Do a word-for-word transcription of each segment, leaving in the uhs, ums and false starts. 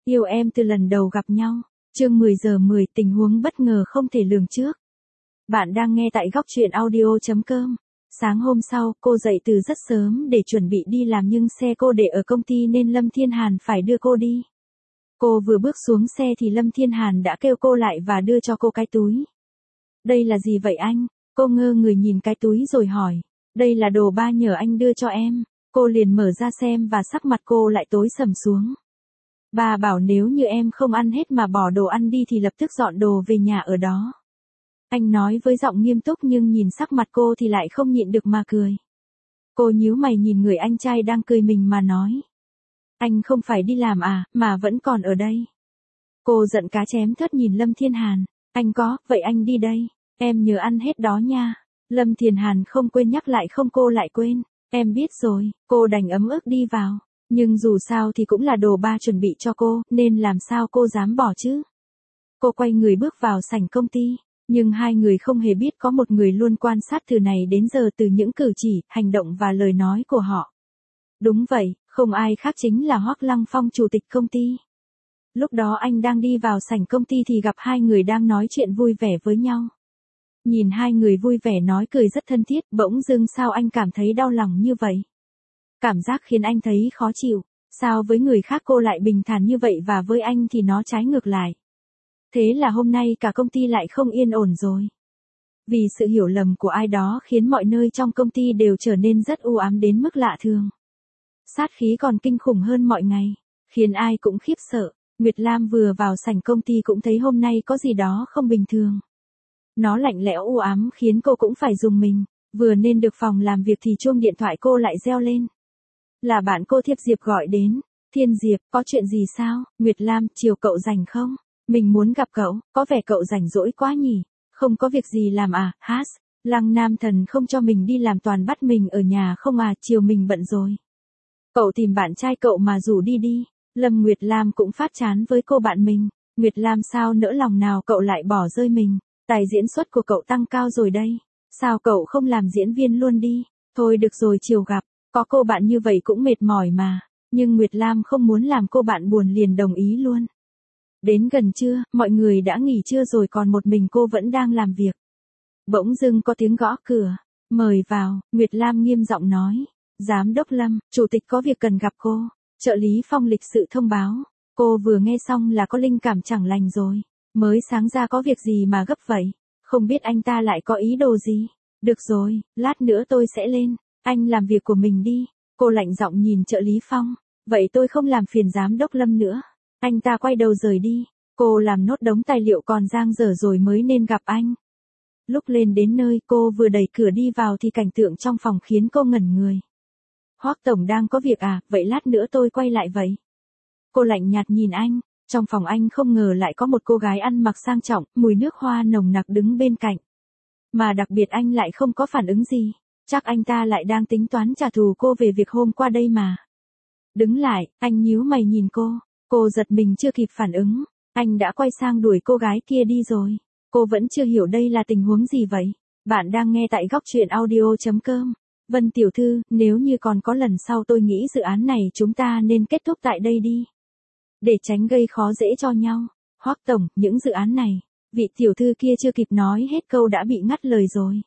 Yêu em từ lần đầu gặp nhau. Chương mười giờ mười, tình huống bất ngờ không thể lường trước. Bạn đang nghe tại góc truyện audio chấm com. Sáng hôm sau, cô dậy từ rất sớm để chuẩn bị đi làm nhưng xe cô để ở công ty nên Lâm Thiên Hàn phải đưa cô đi. Cô vừa bước xuống xe thì Lâm Thiên Hàn đã kêu cô lại và đưa cho cô cái túi. Đây là gì vậy anh? Cô ngơ người nhìn cái túi rồi hỏi. Đây là đồ ba nhờ anh đưa cho em. Cô liền mở ra xem và sắc mặt cô lại tối sầm xuống. Ba bảo nếu như em không ăn hết mà bỏ đồ ăn đi thì lập tức dọn đồ về nhà ở đó. Anh nói với giọng nghiêm túc nhưng nhìn sắc mặt cô thì lại không nhịn được mà cười. Cô nhíu mày nhìn người anh trai đang cười mình mà nói. Anh không phải đi làm à, mà vẫn còn ở đây. Cô giận cá chém thớt nhìn Lâm Thiên Hàn. Anh có, vậy anh đi đây. Em nhớ ăn hết đó nha. Lâm Thiên Hàn không quên nhắc lại không cô lại quên. Em biết rồi, cô đành ấm ức đi vào. Nhưng dù sao thì cũng là đồ ba chuẩn bị cho cô, nên làm sao cô dám bỏ chứ. Cô quay người bước vào sảnh công ty, nhưng hai người không hề biết có một người luôn quan sát từ này đến giờ từ những cử chỉ, hành động và lời nói của họ. Đúng vậy, không ai khác chính là Hoắc Lăng Phong chủ tịch công ty. Lúc đó anh đang đi vào sảnh công ty thì gặp hai người đang nói chuyện vui vẻ với nhau. Nhìn hai người vui vẻ nói cười rất thân thiết, bỗng dưng sao anh cảm thấy đau lòng như vậy? Cảm giác khiến anh thấy khó chịu, sao với người khác cô lại bình thản như vậy và với anh thì nó trái ngược lại. Thế là hôm nay cả công ty lại không yên ổn rồi. Vì sự hiểu lầm của ai đó khiến mọi nơi trong công ty đều trở nên rất u ám đến mức lạ thường. Sát khí còn kinh khủng hơn mọi ngày, khiến ai cũng khiếp sợ. Nguyệt Lam vừa vào sảnh công ty cũng thấy hôm nay có gì đó không bình thường. Nó lạnh lẽo u ám khiến cô cũng phải dùng mình, vừa nên được phòng làm việc thì chuông điện thoại cô lại reo lên. Là bạn cô Thiệp Diệp gọi đến. Thiên Diệp, có chuyện gì sao? Nguyệt Lam, chiều cậu rảnh không? Mình muốn gặp cậu, có vẻ cậu rảnh rỗi quá nhỉ? Không có việc gì làm à? Hát, Lăng Nam Thần không cho mình đi làm toàn bắt mình ở nhà không à, chiều mình bận rồi. Cậu tìm bạn trai cậu mà rủ đi đi. Lâm Nguyệt Lam cũng phát chán với cô bạn mình. Nguyệt Lam sao nỡ lòng nào cậu lại bỏ rơi mình? Tài diễn xuất của cậu tăng cao rồi đây. Sao cậu không làm diễn viên luôn đi? Thôi được rồi chiều gặp. Có cô bạn như vậy cũng mệt mỏi mà. Nhưng Nguyệt Lam không muốn làm cô bạn buồn liền đồng ý luôn. Đến gần trưa, mọi người đã nghỉ trưa rồi còn một mình cô vẫn đang làm việc. Bỗng dưng có tiếng gõ cửa. Mời vào, Nguyệt Lam nghiêm giọng nói. Giám đốc Lâm, chủ tịch có việc cần gặp cô. Trợ lý Phong lịch sự thông báo. Cô vừa nghe xong là có linh cảm chẳng lành rồi. Mới sáng ra có việc gì mà gấp vậy? Không biết anh ta lại có ý đồ gì? Được rồi, lát nữa tôi sẽ lên. Anh làm việc của mình đi. Cô lạnh giọng nhìn trợ lý Phong. Vậy tôi không làm phiền giám đốc Lâm nữa. Anh ta quay đầu rời đi. Cô làm nốt đống tài liệu còn dang dở rồi mới nên gặp anh. Lúc lên đến nơi cô vừa đẩy cửa đi vào thì cảnh tượng trong phòng khiến cô ngẩn người. Hoắc tổng đang có việc à, vậy lát nữa tôi quay lại vậy. Cô lạnh nhạt nhìn anh. Trong phòng anh không ngờ lại có một cô gái ăn mặc sang trọng, mùi nước hoa nồng nặc đứng bên cạnh. Mà đặc biệt anh lại không có phản ứng gì. Chắc anh ta lại đang tính toán trả thù cô về việc hôm qua đây mà. Đứng lại, anh nhíu mày nhìn cô. Cô giật mình chưa kịp phản ứng. Anh đã quay sang đuổi cô gái kia đi rồi. Cô vẫn chưa hiểu đây là tình huống gì vậy. Bạn đang nghe tại góc truyện audio chấm com. Vân tiểu thư, nếu như còn có lần sau tôi nghĩ dự án này chúng ta nên kết thúc tại đây đi. Để tránh gây khó dễ cho nhau. Hoắc tổng, những dự án này. Vị tiểu thư kia chưa kịp nói hết câu đã bị ngắt lời rồi.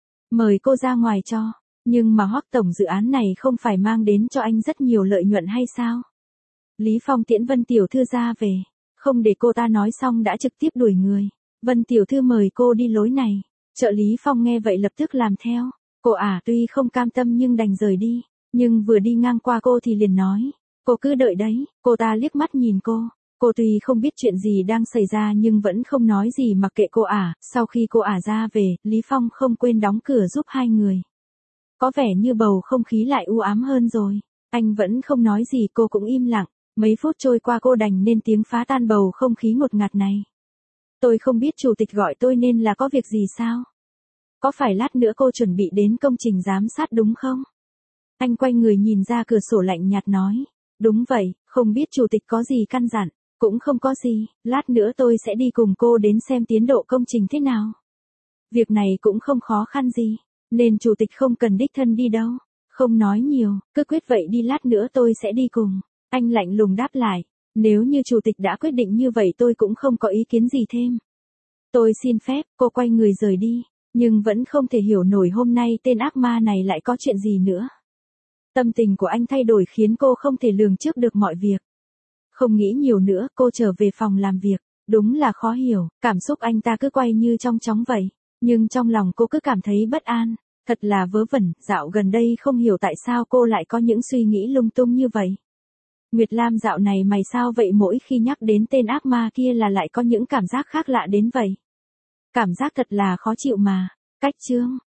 Mời cô ra ngoài cho. Nhưng mà Hoắc tổng dự án này không phải mang đến cho anh rất nhiều lợi nhuận hay sao? Lý Phong tiễn Vân tiểu thư ra về. Không để cô ta nói xong đã trực tiếp đuổi người. Vân tiểu thư mời cô đi lối này. Trợ lý Phong nghe vậy lập tức làm theo. Cô à tuy không cam tâm nhưng đành rời đi. Nhưng vừa đi ngang qua cô thì liền nói. Cô cứ đợi đấy. Cô ta liếc mắt nhìn cô. Cô tuy không biết chuyện gì đang xảy ra nhưng vẫn không nói gì mặc kệ cô ả. Sau khi cô ả ra về, Lý Phong không quên đóng cửa giúp hai người. Có vẻ như bầu không khí lại u ám hơn rồi. Anh vẫn không nói gì cô cũng im lặng. Mấy phút trôi qua cô đành nên tiếng phá tan bầu không khí ngột ngạt này. Tôi không biết chủ tịch gọi tôi nên là có việc gì sao? Có phải lát nữa cô chuẩn bị đến công trình giám sát đúng không? Anh quay người nhìn ra cửa sổ lạnh nhạt nói. Đúng vậy, không biết chủ tịch có gì căn dặn. Cũng không có gì, lát nữa tôi sẽ đi cùng cô đến xem tiến độ công trình thế nào. Việc này cũng không khó khăn gì, nên chủ tịch không cần đích thân đi đâu. Không nói nhiều, cứ quyết vậy đi lát nữa tôi sẽ đi cùng. Anh lạnh lùng đáp lại. Nếu như chủ tịch đã quyết định như vậy tôi cũng không có ý kiến gì thêm. Tôi xin phép, cô quay người rời đi, nhưng vẫn không thể hiểu nổi hôm nay tên ác ma này lại có chuyện gì nữa. Tâm tình của anh thay đổi khiến cô không thể lường trước được mọi việc. Không nghĩ nhiều nữa, cô trở về phòng làm việc. Đúng là khó hiểu, cảm xúc anh ta cứ quay như trong chóng vậy. Nhưng trong lòng cô cứ cảm thấy bất an. Thật là vớ vẩn, dạo gần đây không hiểu tại sao cô lại có những suy nghĩ lung tung như vậy. Nguyệt Lam dạo này mày sao vậy, mỗi khi nhắc đến tên ác ma kia là lại có những cảm giác khác lạ đến vậy. Cảm giác thật là khó chịu mà. Cách chương